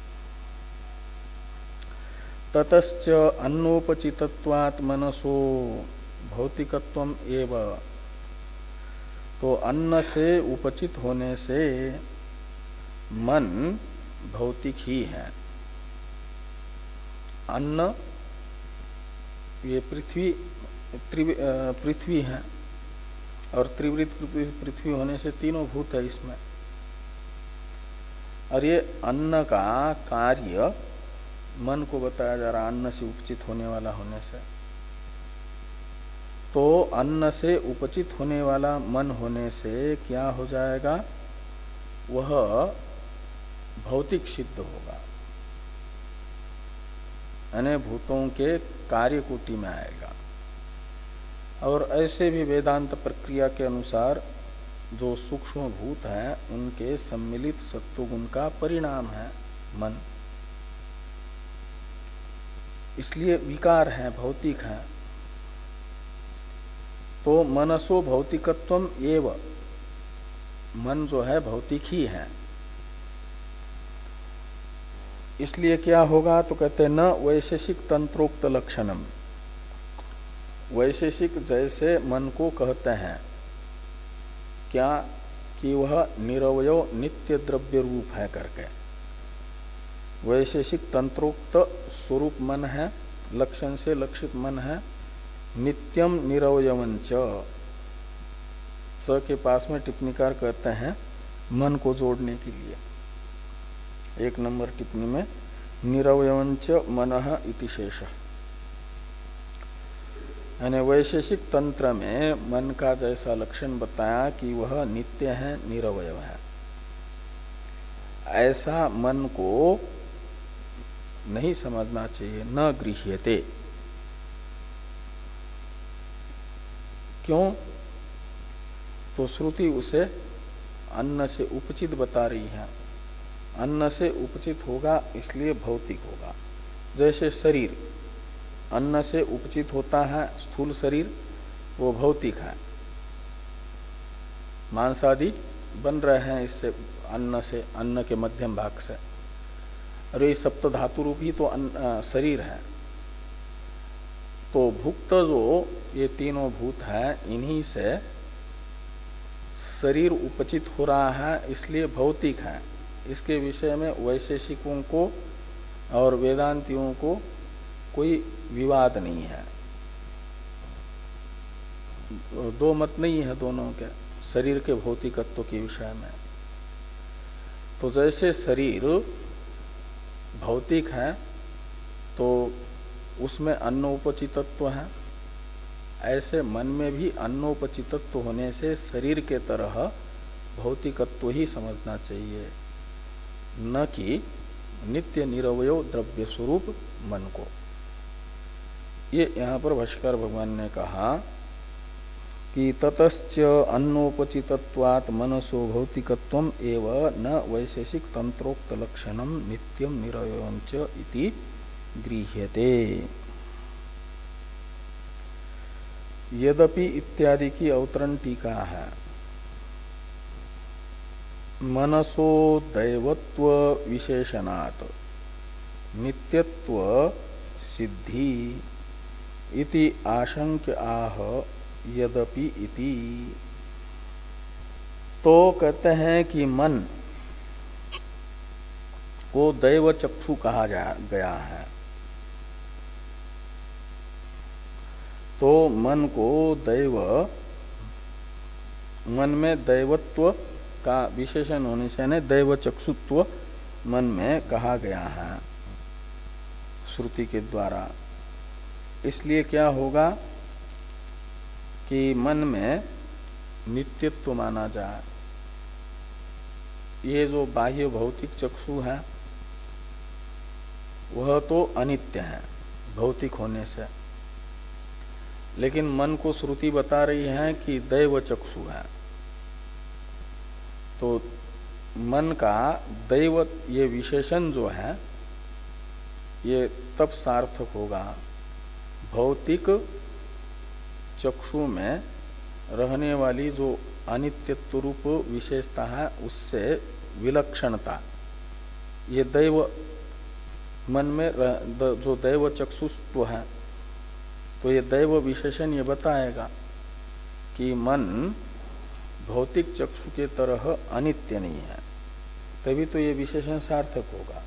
ततश्च अन्नोपचितत्वात् मनसो भौतिकत्वम एव, तो अन्न से उपचित होने से मन भौतिक ही है। अन्न ये पृथ्वी पृथ्वी है, और त्रिवृत पृथ्वी होने से तीनों भूत है इसमें। और ये अन्न का कार्य मन को बताया जा रहा, अन्न से उपचित होने वाला होने से। तो अन्न से उपचित होने वाला मन होने से क्या हो जाएगा, वह भौतिक सिद्ध होगा, यानी भूतों के कार्य कोटि में आएगा। और ऐसे भी वेदांत प्रक्रिया के अनुसार जो सूक्ष्म भूत हैं उनके सम्मिलित सत्वगुण का परिणाम है मन, इसलिए विकार है, भौतिक है। तो मनसो भौतिकत्वम एव, मन जो है भौतिक ही है। इसलिए क्या होगा, तो कहते हैं न वैशेषिक तंत्रोक्त लक्षणम, वैशेषिक जैसे मन को कहते हैं क्या कि वह निरवय नित्य द्रव्य रूप है करके, वैशेषिक तंत्रोक्त स्वरूप मन है, लक्षण से लक्षित मन है, नित्यम निरवयवंच, च के पास में टिप्पणीकार कहते हैं मन को जोड़ने के लिए एक नंबर टिप्पणी में निरवयवंच मनः इति शेष, यानी वैशेषिक तंत्र में मन का जैसा लक्षण बताया कि वह नित्य है, निरवय है, ऐसा मन को नहीं समझना चाहिए, न गृह्यते। क्यों, तो श्रुति उसे अन्न से उपचित बता रही है, अन्न से उपचित होगा इसलिए भौतिक होगा। जैसे शरीर अन्न से उपचित होता है, स्थूल शरीर वो भौतिक है, मांस आदि बन रहे हैं इससे, अन्न से, अन्न के मध्यम भाग से, और ये सप्त धातु रूप ही तो शरीर है। तो भुक्त जो ये तीनों भूत है, इन्हीं से शरीर उपचित हो रहा है, इसलिए भौतिक है। इसके विषय में वैशेषिकों को और वेदांतियों को कोई विवाद नहीं है, दो मत नहीं है दोनों के शरीर के भौतिकत्व के विषय में। तो जैसे शरीर भौतिक है तो उसमें अन्नोपचितत्व है, ऐसे मन में भी अन्नोपचितत्व होने से शरीर के तरह भौतिकत्व ही समझना चाहिए, न कि नित्य निरवय द्रव्य स्वरूप मन को। ये यहाँ पर भाष्यकार भगवान ने कहा कि ततश्च अन्नोपचितत्वात् मनसो भौतिकत्वम एव न वैशेषिक तंत्रोक्त लक्षणम नित्यम निरवयंच इति गृह्यते। यद्यपि इत्यादि की अवतरण टीका है। मनसो दैवत्व विशेषणात् नित्यत्व सिद्धि इति आशंक्य आह यद्यपि इति। तो कहते हैं कि मन को दैव चक्षु कहा जा गया है, तो मन को दैव, मन में दैवत्व का विशेषण होने से ने दैव चक्षुत्व मन में कहा गया है श्रुति के द्वारा। इसलिए क्या होगा कि मन में नित्यत्व माना जाए। ये जो बाह्य भौतिक चक्षु है वह तो अनित्य है भौतिक होने से, लेकिन मन को श्रुति बता रही है कि दैव चक्षु है। तो मन का दैव ये विशेषण जो है ये तब सार्थक होगा भौतिक चक्षु में रहने वाली जो अनित्यत्व रूप विशेषता है उससे विलक्षणता, ये दैव मन में जो दैव चक्षुत्व है तो ये दैव विशेषण ये बताएगा कि मन भौतिक चक्षु के तरह अनित्य नहीं है, तभी तो ये विशेषण सार्थक होगा।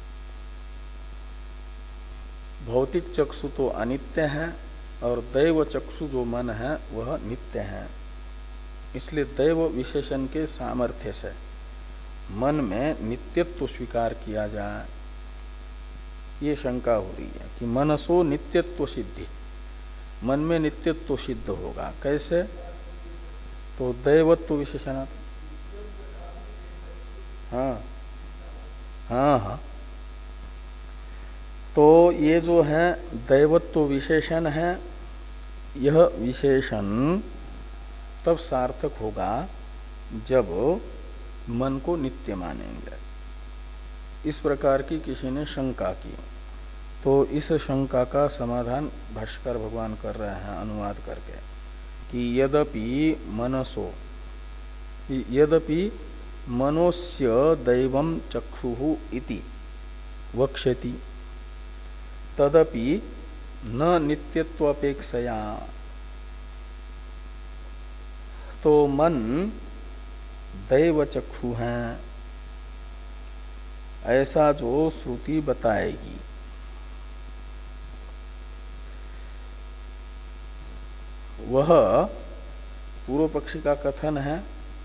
भौतिक चक्षु तो अनित्य है और दैव चक्षु जो मन है वह नित्य है। इसलिए दैव विशेषण के सामर्थ्य से मन में नित्यत्व स्वीकार किया जाए, ये शंका हो रही है कि मनसो नित्यत्व सिद्धि, मन में नित्यत्व सिद्ध होगा। कैसे? तो दैवत्व विशेषणात्। हाँ हाँ हाँ तो ये जो है दैवत्व विशेषण है, यह विशेषण तब सार्थक होगा जब मन को नित्य मानेंगे। इस प्रकार की किसी ने शंका की, तो इस शंका का समाधान भाष्कर भगवान कर रहे हैं अनुवाद करके कि यद्यपि मनसो यद्यपि मनोस्य दैवं चक्षुः इति वक्ष्यति तदपि न नित्यत्वापेक्षया। तो मन दैव चक्षु हैं ऐसा जो श्रुति बताएगी, वह पूर्व पक्षी का कथन है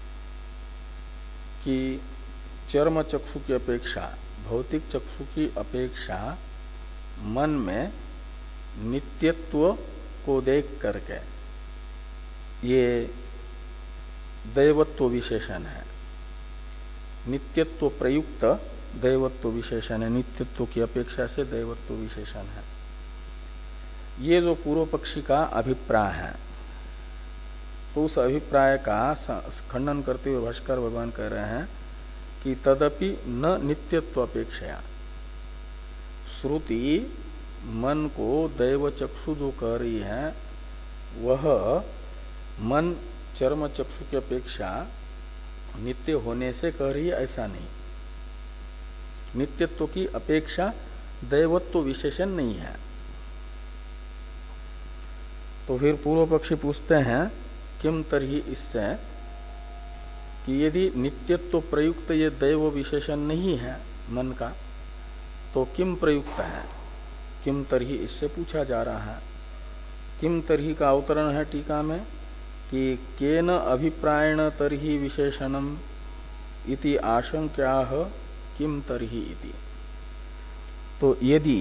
कि चर्म चक्षु की अपेक्षा, भौतिक चक्षु की अपेक्षा मन में नित्यत्व को देख करके ये दैवत्व विशेषण है, नित्यत्व प्रयुक्त दैवत्व विशेषण है, नित्यत्व की अपेक्षा से दैवत्व विशेषण है। ये जो पूर्व पक्षी का अभिप्राय है, तो उस अभिप्राय का खंडन करते हुए भाष्कर भगवान कह रहे हैं कि तदपि न नित्यत्व अपेक्षया। श्रुति मन को दैव चक्षु जो कह रही है, वह मन चर्म चक्षु की अपेक्षा नित्य होने से कह रही है, ऐसा नहीं। नित्यत्व की अपेक्षा दैवत्व विशेषण नहीं है। तो फिर पूर्व पक्षी पूछते हैं किम तरही, इससे कि यदि नित्यत्व प्रयुक्त ये दैव विशेषण नहीं है मन का, तो किम प्रयुक्त है? किम तरही इससे पूछा जा रहा है। किम तरही का अवतरण है टीका में कि केन अभिप्रायण तरही विशेषणम इति आशंक्याह किम तरही इति। तो यदि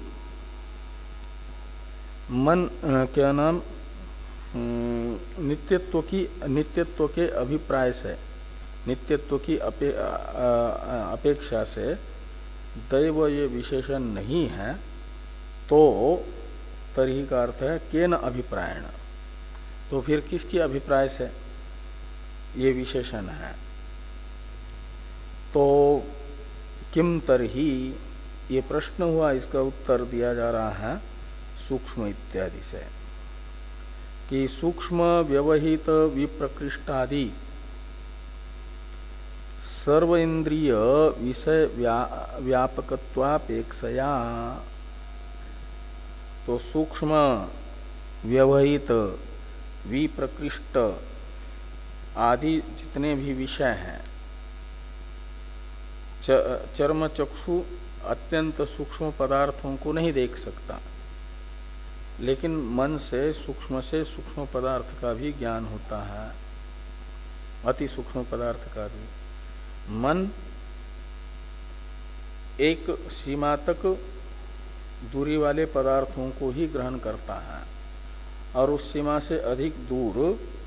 मन क्या नाम नित्यत्व की नित्यत्व के अभिप्राय से, नित्यत्व की अपे, अपेक्षा से दैव ये विशेषण नहीं है, तो तरही का अर्थ है केन अभिप्रायण। तो फिर किसकी अभिप्राय से ये विशेषण है? तो किम तरही ये प्रश्न हुआ, इसका उत्तर दिया जा रहा है सूक्ष्म इत्यादि से कि सूक्ष्म व्यवहित विप्रकृष्टादि सर्व इंद्रिय विषय व्या, व्यापकत्वापेक्षया। तो सूक्ष्म व्यवहित विप्रकृष्ट आदि जितने भी विषय हैं, चर्म चक्षु अत्यंत सूक्ष्म पदार्थों को नहीं देख सकता, लेकिन मन से सूक्ष्म से सूक्ष्म पदार्थ का भी ज्ञान होता है, अति सूक्ष्म पदार्थ का भी। मन एक सीमा तक दूरी वाले पदार्थों को ही ग्रहण करता है और उस सीमा से अधिक दूर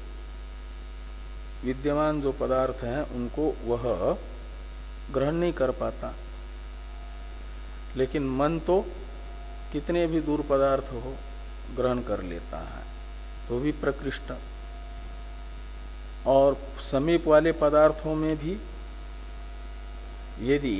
विद्यमान जो पदार्थ हैं उनको वह ग्रहण नहीं कर पाता। लेकिन मन तो कितने भी दूर पदार्थ हो ग्रहण कर लेता है, तो भी प्रकृष्ट। और समीप वाले पदार्थों में भी यदि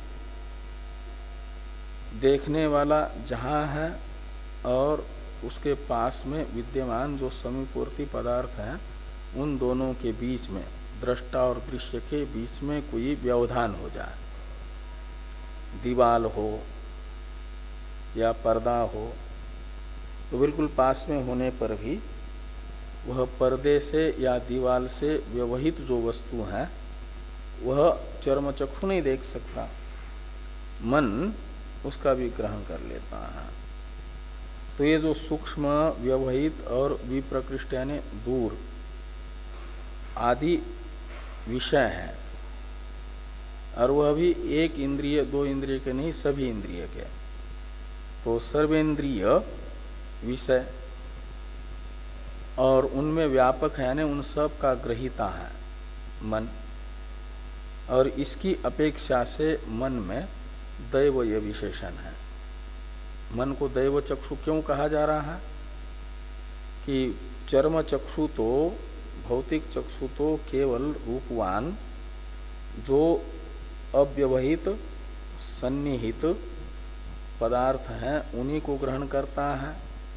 देखने वाला जहाँ है और उसके पास में विद्यमान जो समीपवर्ती पदार्थ हैं, उन दोनों के बीच में, दृष्टा और दृश्य के बीच में कोई व्यवधान हो जाए, दीवाल हो या पर्दा हो, तो बिल्कुल पास में होने पर भी वह पर्दे से या दीवाल से व्यवहित जो वस्तु है वह चर्म चक्षु नहीं देख सकता, मन उसका भी ग्रहण कर लेता है। तो ये जो सूक्ष्म व्यवहित और विप्रकृष्ट यानी दूर आदि विषय है, और वह भी एक इंद्रिय दो इंद्रिय के नहीं, सभी इंद्रिय के। तो सर्वेंद्रिय विषय और उनमें व्यापक है, यानी उन सब का ग्रहीता है मन। और इसकी अपेक्षा से मन में दैव ये विशेषण है। मन को दैव चक्षु क्यों कहा जा रहा है कि चर्म चक्षु तो, भौतिक चक्षु तो केवल रूपवान जो अव्यवहित सन्निहित पदार्थ हैं उन्हीं को ग्रहण करता है,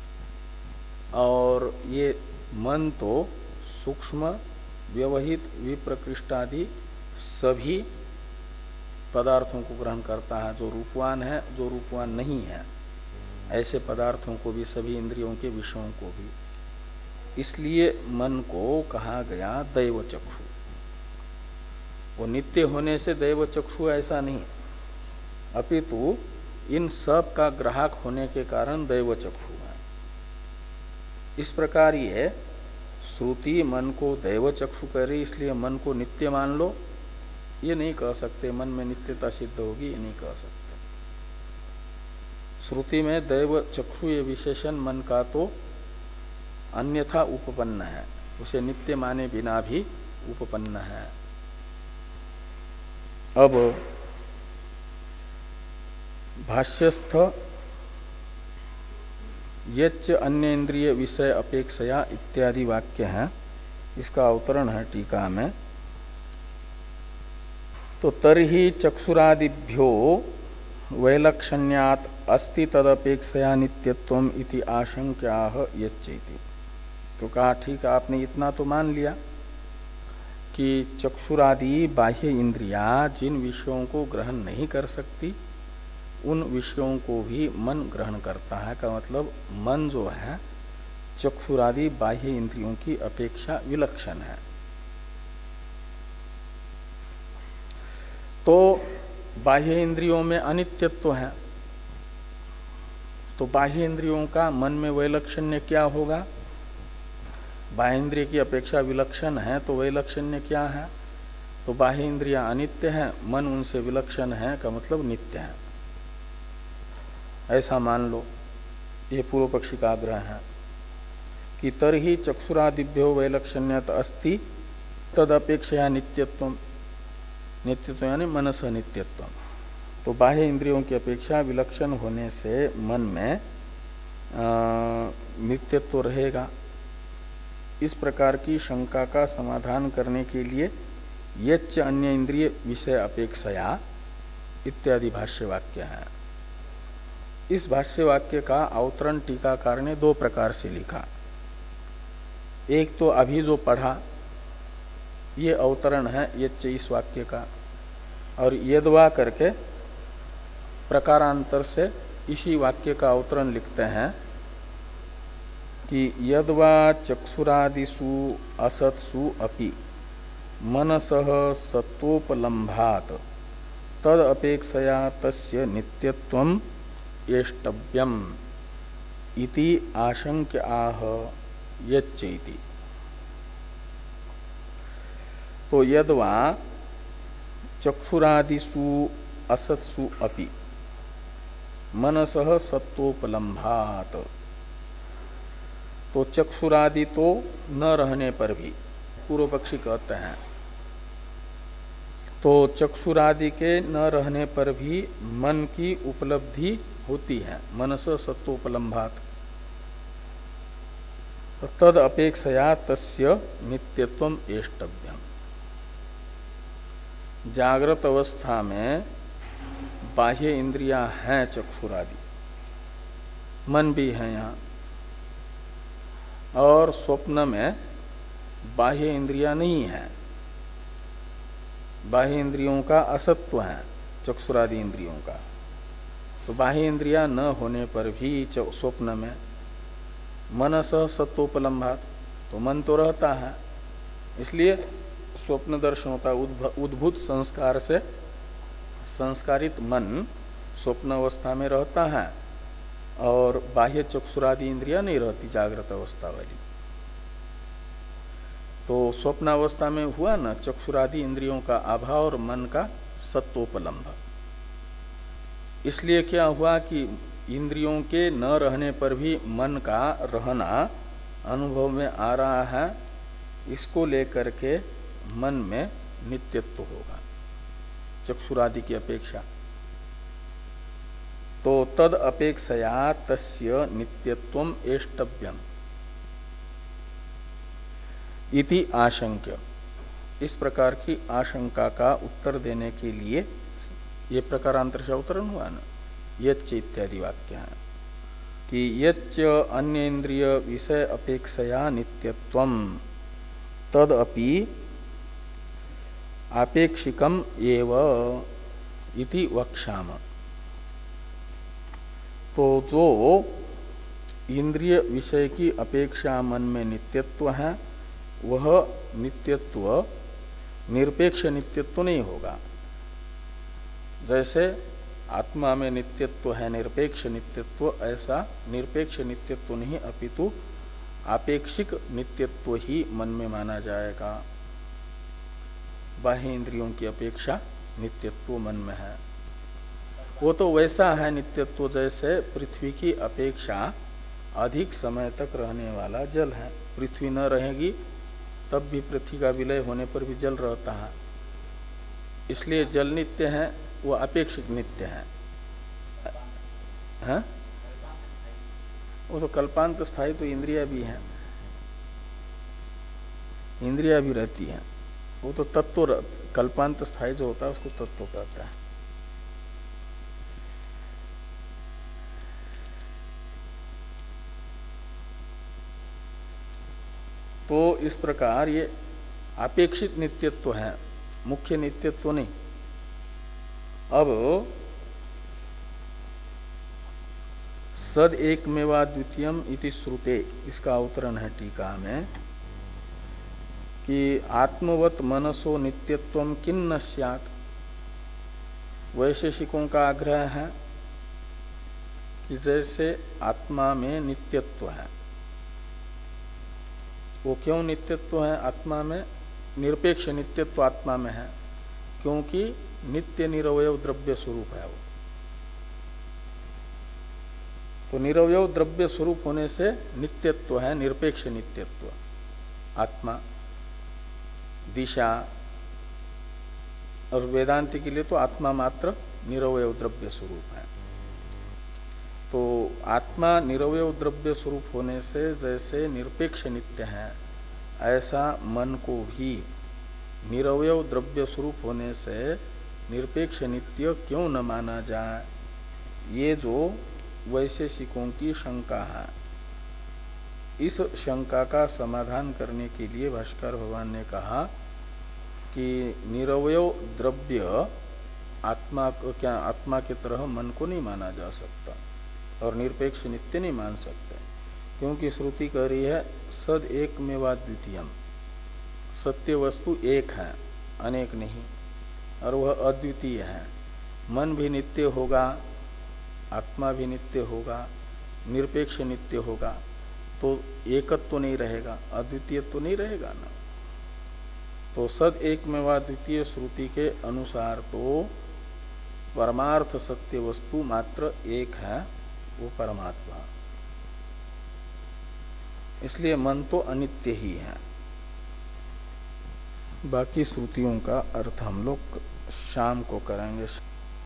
और ये मन तो सूक्ष्म व्यवहित विप्रकृष्टादि सभी पदार्थों को ग्रहण करता है, जो रूपवान है, जो रूपवान नहीं है, ऐसे पदार्थों को भी, सभी इंद्रियों के विषयों को भी। इसलिए मन को कहा गया दैव चक्षु। वो नित्य होने से दैव चक्षु ऐसा नहीं, अपितु इन सब का ग्राहक होने के कारण दैव चक्षु है। इस प्रकार ये श्रुति मन को दैव चक्षु कह रही, इसलिए मन को नित्य मान लो, ये नहीं कह सकते। मन में नित्यता सिद्ध होगी, ये नहीं कह सकते। श्रुति में दैव चक्षु ये विशेषण मन का तो अन्यथा उपपन्न है, उसे नित्य माने बिना भी उपपन्न है। अब भाष्यस्थ यच्च अन्य इंद्रिय विषय अपेक्षया इत्यादि वाक्य है, इसका अवतरण है टीका में। तो तरहि चक्षुरादिभ्यो वैलक्षण्यात् अस्ति तदपेक्षया नित्यत्वम इति आशंक्याह यच्चेति। तो कहा ठीक है, आपने इतना तो मान लिया कि चक्षुरादि बाह्य इंद्रियां जिन विषयों को ग्रहण नहीं कर सकती उन विषयों को भी मन ग्रहण करता है। का मतलब मन जो है चक्षुरादि बाह्य इंद्रियों की अपेक्षा विलक्षण है। तो बाह्य इंद्रियों में अनित्यत्व है, तो बाह्य इंद्रियों का मन में वैलक्षण्य क्या होगा? बाह्य इंद्रिय की अपेक्षा विलक्षण है, तो वैलक्षण्य क्या है? तो बाह्य इंद्रियां अनित्य हैं, मन उनसे विलक्षण है, का मतलब नित्य है। ऐसा मान लो, ये पूर्व पक्षी का आग्रह है कि तरहि चक्षुरादिभ्यो वैलक्षण्यत अस्ति तदपेक्षया नित्यत्वम। नित्यत्व यानी मनस नित्यत्व। तो बाह्य इंद्रियों की अपेक्षा विलक्षण होने से मन में नित्यत्व रहेगा। इस प्रकार की शंका का समाधान करने के लिए यच्च अन्य इंद्रिय विषय अपेक्षया इत्यादि भाष्य वाक्य है। इस भाष्य वाक्य का अवतरण टीकाकार ने दो प्रकार से लिखा। एक तो अभी जो पढ़ा ये अवतरण है यच्च इस वाक्य का, और यद्वा करके प्रकारांतर से इसी वाक्य का अवतरण लिखते हैं कि यद्वा चक्षुरादिषु असत्सु अपि मनसः सत्वोपलम्भात् तद अपेक्षया तस्य नित्यत्वम् एष्टव्यम् इति आशंक्य आह यच्चैति। तो यद्वा चक्षुरादिषु असत्सु अपि मनसः सत्वोपलम्भात्, तो चक्षुरादि तो न रहने पर भी, पूर्व पक्षी कहते हैं, तो चक्षुरादि के न रहने पर भी मन की उपलब्धि होती है, मनस सत्वोपलम्भात्। तद अपेक्षया तस्य नित्यत्वम एष्टव्यम। जागृत अवस्था में बाह्य इंद्रियां हैं चक्षुरादि, मन भी है यहाँ, और स्वप्न में बाह्य इंद्रियां नहीं है, बाह्य इंद्रियों का असत्व है चक्षुरादि इंद्रियों का। तो बाह्य इंद्रियां न होने पर भी स्वप्न में मनस सत्वोपलम्भात्, तो मन तो रहता है, इसलिए स्वप्न दर्शन होता है। उद्भूत संस्कार से संस्कारित मन स्वप्न अवस्था में रहता है, और बाह्य चक्षुरादि इंद्रियां नहीं रहती जागृत अवस्था वाली। तो स्वप्न अवस्था में हुआ ना चक्षुरादि इंद्रियों का अभाव और मन का सत्वोपलम्भ। इसलिए क्या हुआ कि इंद्रियों के न रहने पर भी मन का रहना अनुभव में आ रहा है, इसको लेकर के मन में नित्यत्व होगा चक्षुरादि की अपेक्षा। तो तद अपेक्षया तस्य नित्यत्वम एष्टव्यम इति आशंक्य। इस प्रकार की आशंका का उत्तर देने के लिए ये प्रकारांतर से अवतरण हुआ ना, यच्च इत्यादि वाक्य है कि यच्च अन्य इंद्रिय विषय अपेक्षया नित्यत्वम तदपि आपेक्षिकम एव इति वक्ष्याम। तो जो इंद्रिय विषय की अपेक्षा मन में नित्यत्व है, वह नित्यत्व निरपेक्ष नित्यत्व नहीं होगा। जैसे आत्मा में नित्यत्व है निरपेक्ष नित्यत्व, ऐसा निरपेक्ष नित्यत्व नहीं अपितु आपेक्षिक नित्यत्व ही मन में माना जाएगा। बाह्य इंद्रियों की अपेक्षा नित्यत्व मन में है। वो तो वैसा है नित्यत्व जैसे पृथ्वी की अपेक्षा अधिक समय तक रहने वाला जल है। पृथ्वी न रहेगी तब भी पृथ्वी का विलय होने पर भी जल रहता है, इसलिए जल नित्य है, वो अपेक्षित नित्य है, है? वो तो कल्पांत स्थायी, तो इंद्रिया भी है, इंद्रिया भी रहती है। वो तो तत्व कल्पांत स्थायी जो होता है उसको तत्व कहता है। तो इस प्रकार ये अपेक्षित नित्यत्व है, मुख्य नित्यत्व नहीं। अब सद एकमेवा द्वितीयम इति श्रुते, इसका अवतरण है टीका में कि आत्मवत मनसो नित्यत्वम किन्न स्यात्। वैशेषिकों का आग्रह है कि जैसे आत्मा में नित्यत्व है, वो क्यों नित्यत्व है आत्मा में? निरपेक्ष नित्यत्व आत्मा में है, क्योंकि नित्य निरवयव द्रव्य स्वरूप है वो। तो निरवयव द्रव्य स्वरूप होने से नित्यत्व है, निरपेक्ष नित्यत्व आत्मा। दिशा और वेदांति के लिए तो आत्मा मात्र निरवयव द्रव्य स्वरूप है। तो आत्मा निरवयव द्रव्य स्वरूप होने से जैसे निरपेक्ष नित्य है, ऐसा मन को भी निरवयव द्रव्य स्वरूप होने से निरपेक्ष नित्य क्यों न माना जाए, ये जो वैशेषिकों की शंका है, इस शंका का समाधान करने के लिए भाष्कर भगवान ने कहा कि निरवयव द्रव्य आत्मा को, क्या आत्मा की तरह मन को नहीं माना जा सकता और निरपेक्ष नित्य नहीं मान सकते, क्योंकि श्रुति कह रही है सद एकमेवा द्वितीयम, सत्य वस्तु एक है, अनेक नहीं, और वह अद्वितीय है। मन भी नित्य होगा, आत्मा भी नित्य होगा, निरपेक्ष नित्य होगा, तो एकत्व तो नहीं रहेगा, अद्वितीय तो नहीं रहेगा ना। तो सद एकमेवा द्वितीय श्रुति के अनुसार तो परमार्थ सत्य वस्तु मात्र एक है, वो परमात्मा। इसलिए मन तो अनित्य ही है। बाकी श्रुतियों का अर्थ हम लोग शाम को करेंगे।